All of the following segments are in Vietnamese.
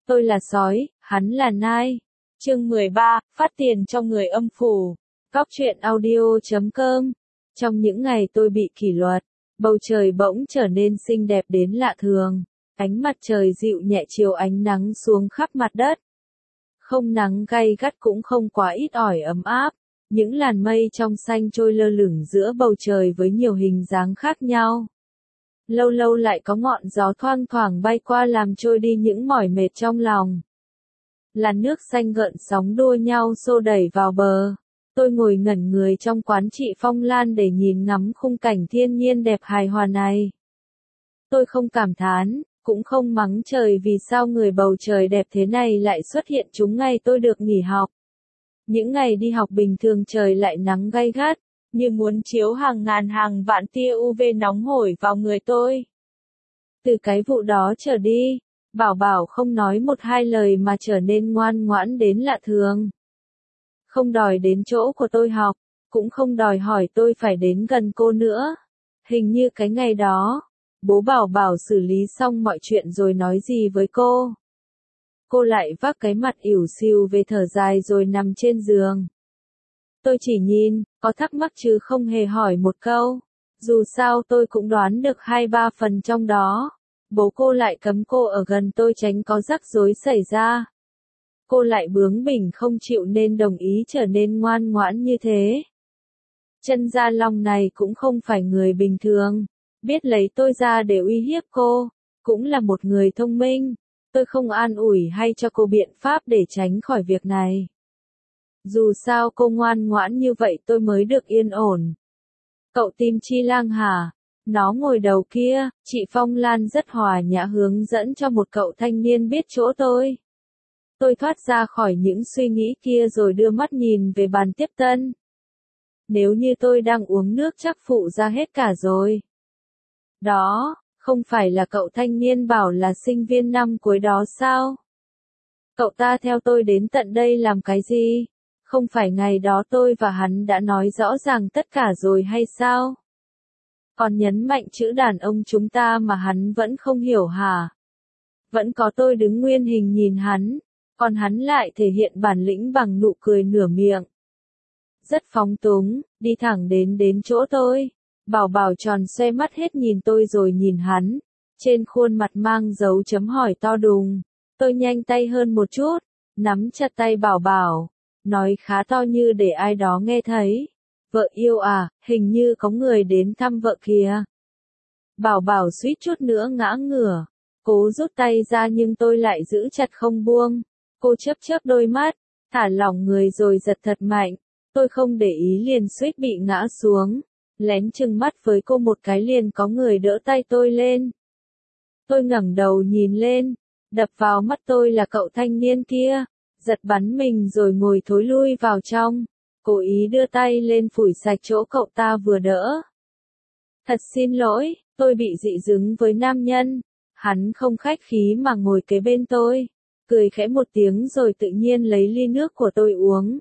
Tôi là sói, hắn là nai. Chương 13, phát tiền cho người âm phủ. Cóc truyện audio.com. Trong những ngày tôi bị kỷ luật, bầu trời bỗng trở nên xinh đẹp đến lạ thường. Ánh mặt trời dịu nhẹ chiếu ánh nắng xuống khắp mặt đất. Không nắng gay gắt cũng không quá ít ỏi ấm áp. Những làn mây trong xanh trôi lơ lửng giữa bầu trời với nhiều hình dáng khác nhau. Lâu lâu lại có ngọn gió thoang thoảng bay qua làm trôi đi những mỏi mệt trong lòng. Làn nước xanh gợn sóng đua nhau xô đẩy vào bờ. Tôi ngồi ngẩn người trong quán chị Phong Lan để nhìn ngắm khung cảnh thiên nhiên đẹp hài hòa này. Tôi không cảm thán, cũng không mắng trời vì sao người bầu trời đẹp thế này lại xuất hiện trúng ngày tôi được nghỉ học. Những ngày đi học bình thường trời lại nắng gay gắt, như muốn chiếu hàng ngàn hàng vạn tia UV nóng hổi vào người tôi. Từ cái vụ đó trở đi, Bảo Bảo không nói một hai lời mà trở nên ngoan ngoãn đến lạ thường. Không đòi đến chỗ của tôi học, cũng không đòi hỏi tôi phải đến gần cô nữa. Hình như cái ngày đó, bố Bảo Bảo xử lý xong mọi chuyện rồi nói gì với cô. Cô lại vác cái mặt ỉu xìu về thở dài rồi nằm trên giường. Tôi chỉ nhìn, có thắc mắc chứ không hề hỏi một câu. Dù sao tôi cũng đoán được 2-3 phần trong đó. Bố cô lại cấm cô ở gần tôi tránh có rắc rối xảy ra. Cô lại bướng bỉnh không chịu nên đồng ý trở nên ngoan ngoãn như thế. Chân Gia Long này cũng không phải người bình thường. Biết lấy tôi ra để uy hiếp cô. Cũng là một người thông minh. Tôi không an ủi hay cho cô biện pháp để tránh khỏi việc này. Dù sao cô ngoan ngoãn như vậy tôi mới được yên ổn. Cậu Tim Chi Lang hả? Nó ngồi đầu kia, chị Phong Lan rất hòa nhã hướng dẫn cho một cậu thanh niên biết chỗ tôi. Tôi thoát ra khỏi những suy nghĩ kia rồi đưa mắt nhìn về bàn tiếp tân. Nếu như tôi đang uống nước chắc phụ ra hết cả rồi. Đó, không phải là cậu thanh niên bảo là sinh viên năm cuối đó sao? Cậu ta theo tôi đến tận đây làm cái gì? Không phải ngày đó tôi và hắn đã nói rõ ràng tất cả rồi hay sao? Còn nhấn mạnh chữ đàn ông chúng ta mà hắn vẫn không hiểu hả? Vẫn có tôi đứng nguyên hình nhìn hắn, còn hắn lại thể hiện bản lĩnh bằng nụ cười nửa miệng. Rất phóng túng, đi thẳng đến chỗ tôi. Bảo Bảo tròn xoe mắt hết nhìn tôi rồi nhìn hắn. Trên khuôn mặt mang dấu chấm hỏi to đùng. Tôi nhanh tay hơn một chút, nắm chặt tay Bảo Bảo. Nói khá to như để ai đó nghe thấy. Vợ yêu à, hình như có người đến thăm vợ kìa. Bảo Bảo suýt chút nữa ngã ngửa. Cố rút tay ra nhưng tôi lại giữ chặt không buông. Cô chớp chớp đôi mắt, thả lỏng người rồi giật thật mạnh. Tôi không để ý liền suýt bị ngã xuống. Lén chừng mắt với cô một cái liền có người đỡ tay tôi lên. Tôi ngẩng đầu nhìn lên. Đập vào mắt tôi là cậu thanh niên kia. Giật bắn mình rồi ngồi thối lui vào trong. Cố ý đưa tay lên phủi sạch chỗ cậu ta vừa đỡ. Thật xin lỗi, tôi bị dị ứng với nam nhân. Hắn không khách khí mà ngồi kế bên tôi. Cười khẽ một tiếng rồi tự nhiên lấy ly nước của tôi uống.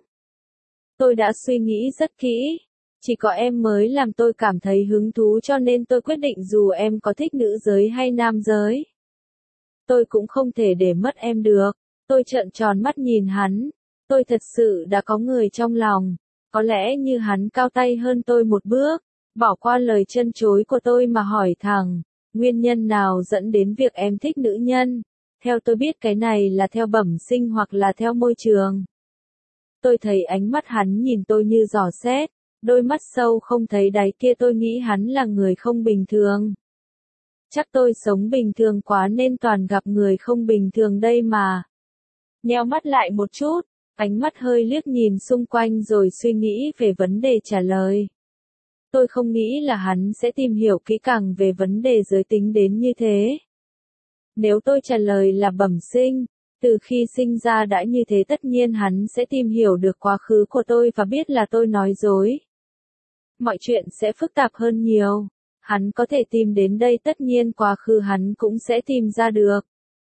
Tôi đã suy nghĩ rất kỹ. Chỉ có em mới làm tôi cảm thấy hứng thú cho nên tôi quyết định dù em có thích nữ giới hay nam giới. Tôi cũng không thể để mất em được. Tôi trợn tròn mắt nhìn hắn. Tôi thật sự đã có người trong lòng. Có lẽ như hắn cao tay hơn tôi một bước. Bỏ qua lời chân chối của tôi mà hỏi thẳng. Nguyên nhân nào dẫn đến việc em thích nữ nhân? Theo tôi biết cái này là theo bẩm sinh hoặc là theo môi trường. Tôi thấy ánh mắt hắn nhìn tôi như dò xét. Đôi mắt sâu không thấy đáy kia tôi nghĩ hắn là người không bình thường. Chắc tôi sống bình thường quá nên toàn gặp người không bình thường đây mà. Nheo mắt lại một chút, ánh mắt hơi liếc nhìn xung quanh rồi suy nghĩ về vấn đề trả lời. Tôi không nghĩ là hắn sẽ tìm hiểu kỹ càng về vấn đề giới tính đến như thế. Nếu tôi trả lời là bẩm sinh, từ khi sinh ra đã như thế tất nhiên hắn sẽ tìm hiểu được quá khứ của tôi và biết là tôi nói dối. Mọi chuyện sẽ phức tạp hơn nhiều. Hắn có thể tìm đến đây tất nhiên quá khứ hắn cũng sẽ tìm ra được.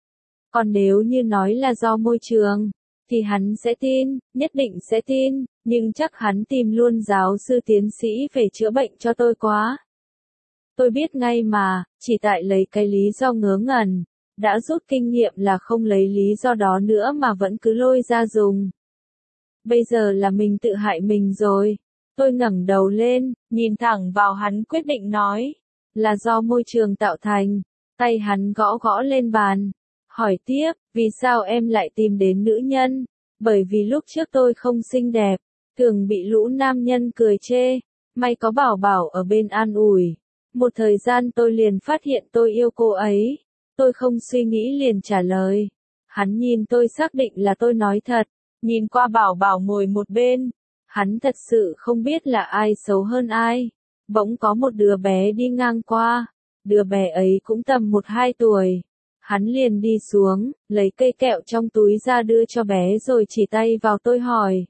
Còn nếu như nói là do môi trường, thì hắn sẽ tin, nhất định sẽ tin, nhưng chắc hắn tìm luôn giáo sư tiến sĩ về chữa bệnh cho tôi quá. Tôi biết ngay mà, chỉ tại lấy cái lý do ngớ ngẩn, Đã rút kinh nghiệm là không lấy lý do đó nữa mà vẫn cứ lôi ra dùng. Bây giờ là mình tự hại mình rồi. Tôi ngẩng đầu lên, nhìn thẳng vào hắn quyết định nói. Là do môi trường tạo thành. Tay hắn gõ gõ lên bàn. Hỏi tiếp, vì sao em lại tìm đến nữ nhân? Bởi vì lúc trước tôi không xinh đẹp. Thường bị lũ nam nhân cười chê. May có Bảo Bảo ở bên an ủi. Một thời gian tôi liền phát hiện tôi yêu cô ấy. Tôi không suy nghĩ liền trả lời. Hắn nhìn tôi xác định là tôi nói thật. Nhìn qua Bảo Bảo ngồi một bên. Hắn thật sự không biết là ai xấu hơn ai. Bỗng có một đứa bé đi ngang qua. Đứa bé ấy cũng tầm 1-2 tuổi. Hắn liền đi xuống, lấy cây kẹo trong túi ra đưa cho bé rồi chỉ tay vào tôi hỏi.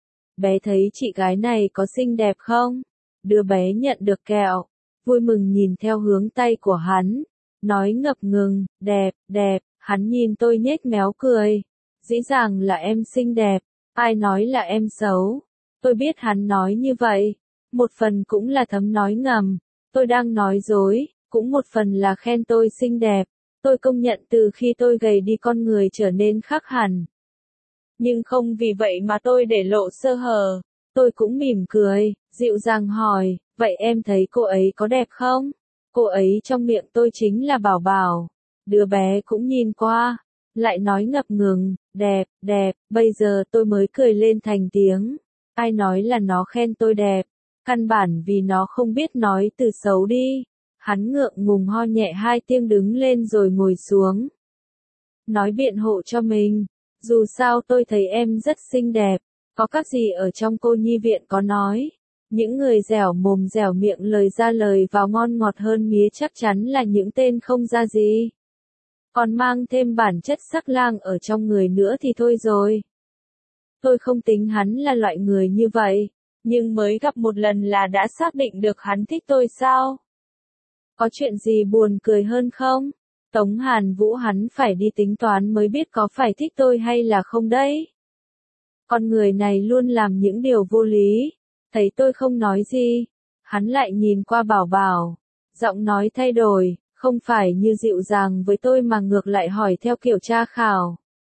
Bé thấy chị gái này có xinh đẹp không? Đứa bé nhận được kẹo, vui mừng nhìn theo hướng tay của hắn, nói ngập ngừng, đẹp, đẹp, hắn nhìn tôi nhếch méo cười. Dĩ dàng là em xinh đẹp, ai nói là em xấu? Tôi biết hắn nói như vậy, một phần cũng là thấm nói ngầm, tôi đang nói dối, cũng một phần là khen tôi xinh đẹp. Tôi công nhận từ khi tôi gầy đi con người trở nên khác hẳn. Nhưng không vì vậy mà tôi để lộ sơ hở. Tôi cũng mỉm cười, dịu dàng hỏi, vậy em thấy cô ấy có đẹp không? Cô ấy trong miệng tôi chính là Bảo Bảo. Đứa bé cũng nhìn qua, lại nói ngập ngừng, đẹp, đẹp, bây giờ tôi mới cười lên thành tiếng. Ai nói là nó khen tôi đẹp? Căn bản vì nó không biết nói từ xấu đi. Hắn ngượng ngùng ho nhẹ 2 tiếng đứng lên rồi ngồi xuống. Nói biện hộ cho mình. Dù sao tôi thấy em rất xinh đẹp. Có các gì ở trong cô nhi viện có nói. Những người dẻo mồm dẻo miệng lời ra lời vào ngon ngọt hơn mía chắc chắn là những tên không ra gì. Còn mang thêm bản chất sắc lang ở trong người nữa thì thôi rồi. Tôi không tính hắn là loại người như vậy. Nhưng mới gặp một lần là đã xác định được hắn thích tôi sao? Có chuyện gì buồn cười hơn không? Tống Hàn Vũ hắn phải đi tính toán mới biết có phải thích tôi hay là không đấy. Con người này luôn làm những điều vô lý. Thấy tôi không nói gì, hắn lại nhìn qua Bảo Bảo. Giọng nói thay đổi, không phải như dịu dàng với tôi mà ngược lại hỏi theo kiểu tra khảo.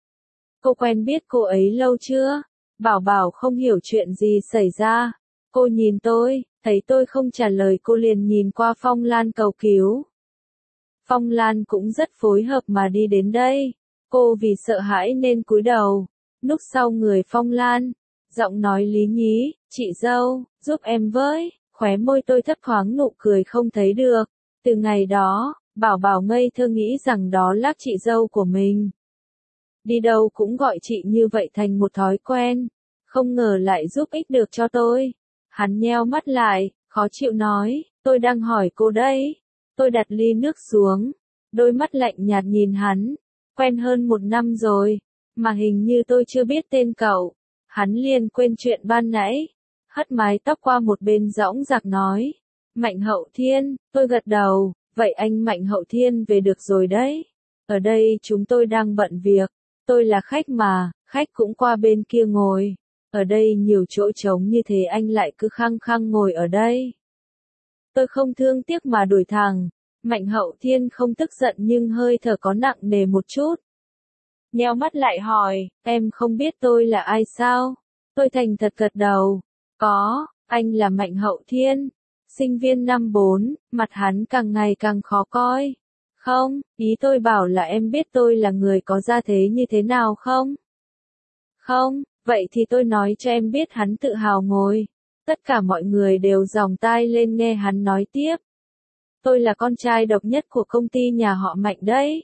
Cô quen biết cô ấy lâu chưa? Bảo Bảo không hiểu chuyện gì xảy ra. Cô nhìn tôi, thấy tôi không trả lời cô liền nhìn qua Phong Lan cầu cứu. Phong Lan cũng rất phối hợp mà đi đến đây. Cô vì sợ hãi nên cúi đầu. Núp sau người Phong Lan. Giọng nói lý nhí, chị dâu, giúp em với. Khóe môi tôi thấp thoáng nụ cười không thấy được. Từ ngày đó, Bảo Bảo ngây thơ nghĩ rằng đó là chị dâu của mình. Đi đâu cũng gọi chị như vậy thành một thói quen. Không ngờ lại giúp ích được cho tôi. Hắn nheo mắt lại, khó chịu nói, tôi đang hỏi cô đấy. Tôi đặt ly nước xuống, đôi mắt lạnh nhạt nhìn hắn. Quen hơn 1 năm rồi, mà hình như tôi chưa biết tên cậu. Hắn liền quên chuyện ban nãy, hất mái tóc qua một bên dõng dạc nói. Mạnh Hậu Thiên, tôi gật đầu, vậy anh Mạnh Hậu Thiên về được rồi đấy. Ở đây chúng tôi đang bận việc, tôi là khách mà, khách cũng qua bên kia ngồi. Ở đây nhiều chỗ trống như thế anh lại cứ khăng khăng ngồi ở đây. Tôi không thương tiếc mà đuổi thẳng. Mạnh Hậu Thiên không tức giận nhưng hơi thở có nặng nề một chút. Nheo mắt lại hỏi, em không biết tôi là ai sao? Tôi thành thật gật đầu. Có, anh là Mạnh Hậu Thiên. Sinh viên năm 4, mặt hắn càng ngày càng khó coi. Không, ý tôi bảo là em biết tôi là người có gia thế như thế nào không? Không, vậy thì tôi nói cho em biết. Hắn tự hào ngồi. Tất cả mọi người đều dòng tai lên nghe hắn nói tiếp. Tôi là con trai độc nhất của công ty nhà họ Mạnh đấy.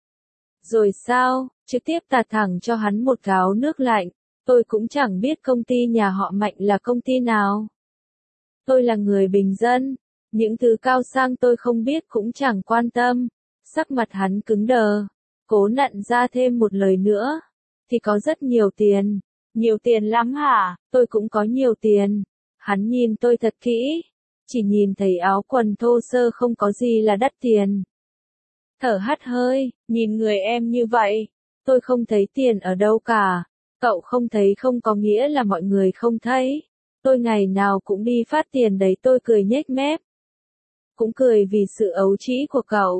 Rồi sao, trực tiếp tạt thẳng cho hắn một gáo nước lạnh. Tôi cũng chẳng biết công ty nhà họ Mạnh là công ty nào. Tôi là người bình dân. Những thứ cao sang tôi không biết cũng chẳng quan tâm. Sắc mặt hắn cứng đờ. Cố nặn ra thêm một lời nữa. Thì có rất nhiều tiền. Nhiều tiền lắm hả? Tôi cũng có nhiều tiền. Hắn nhìn tôi thật kỹ. Chỉ nhìn thấy áo quần thô sơ không có gì là đắt tiền. Thở hắt hơi, nhìn người em như vậy. Tôi không thấy tiền ở đâu cả. Cậu không thấy không có nghĩa là mọi người không thấy. Tôi ngày nào cũng đi phát tiền đấy. Tôi cười nhếch mép. Cũng cười vì sự ấu trĩ của cậu.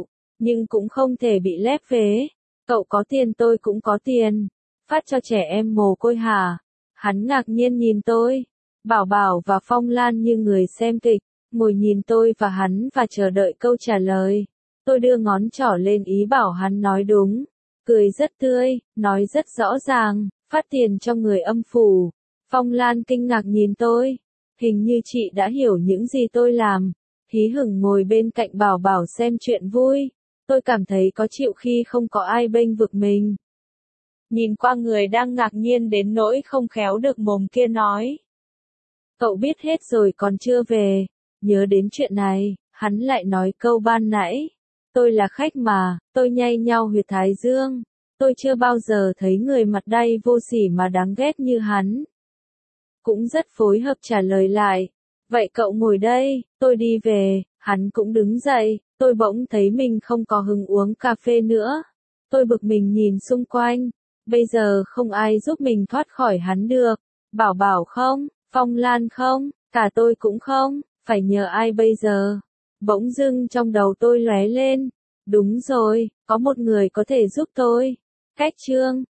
nhưng cũng không thể bị lép vế. Cậu có tiền tôi cũng có tiền. Phát cho trẻ em mồ côi hả? Hắn ngạc nhiên nhìn tôi. Bảo Bảo và Phong Lan như người xem kịch, ngồi nhìn tôi và hắn và chờ đợi câu trả lời. Tôi đưa ngón trỏ lên ý bảo hắn nói đúng. Cười rất tươi, nói rất rõ ràng, phát tiền cho người âm phủ. Phong Lan kinh ngạc nhìn tôi. Hình như chị đã hiểu những gì tôi làm. Hí hửng ngồi bên cạnh Bảo Bảo xem chuyện vui. Tôi cảm thấy có chịu khi không có ai bênh vực mình. Nhìn qua người đang ngạc nhiên đến nỗi không khéo được mồm kia nói. Cậu biết hết rồi còn chưa về. Nhớ đến chuyện này, hắn lại nói câu ban nãy. Tôi là khách mà, tôi nhay nhau huyệt thái dương. Tôi chưa bao giờ thấy người mặt đay vô sỉ mà đáng ghét như hắn. Cũng rất phối hợp trả lời lại. Vậy cậu ngồi đây, tôi đi về. Hắn cũng đứng dậy, tôi bỗng thấy mình không có hứng uống cà phê nữa. Tôi bực mình nhìn xung quanh. Bây giờ không ai giúp mình thoát khỏi hắn được. Bảo Bảo không, Phong Lan không, cả tôi cũng không, phải nhờ ai bây giờ? Bỗng dưng trong đầu tôi lóe lên. Đúng rồi, có một người có thể giúp tôi. Cách chương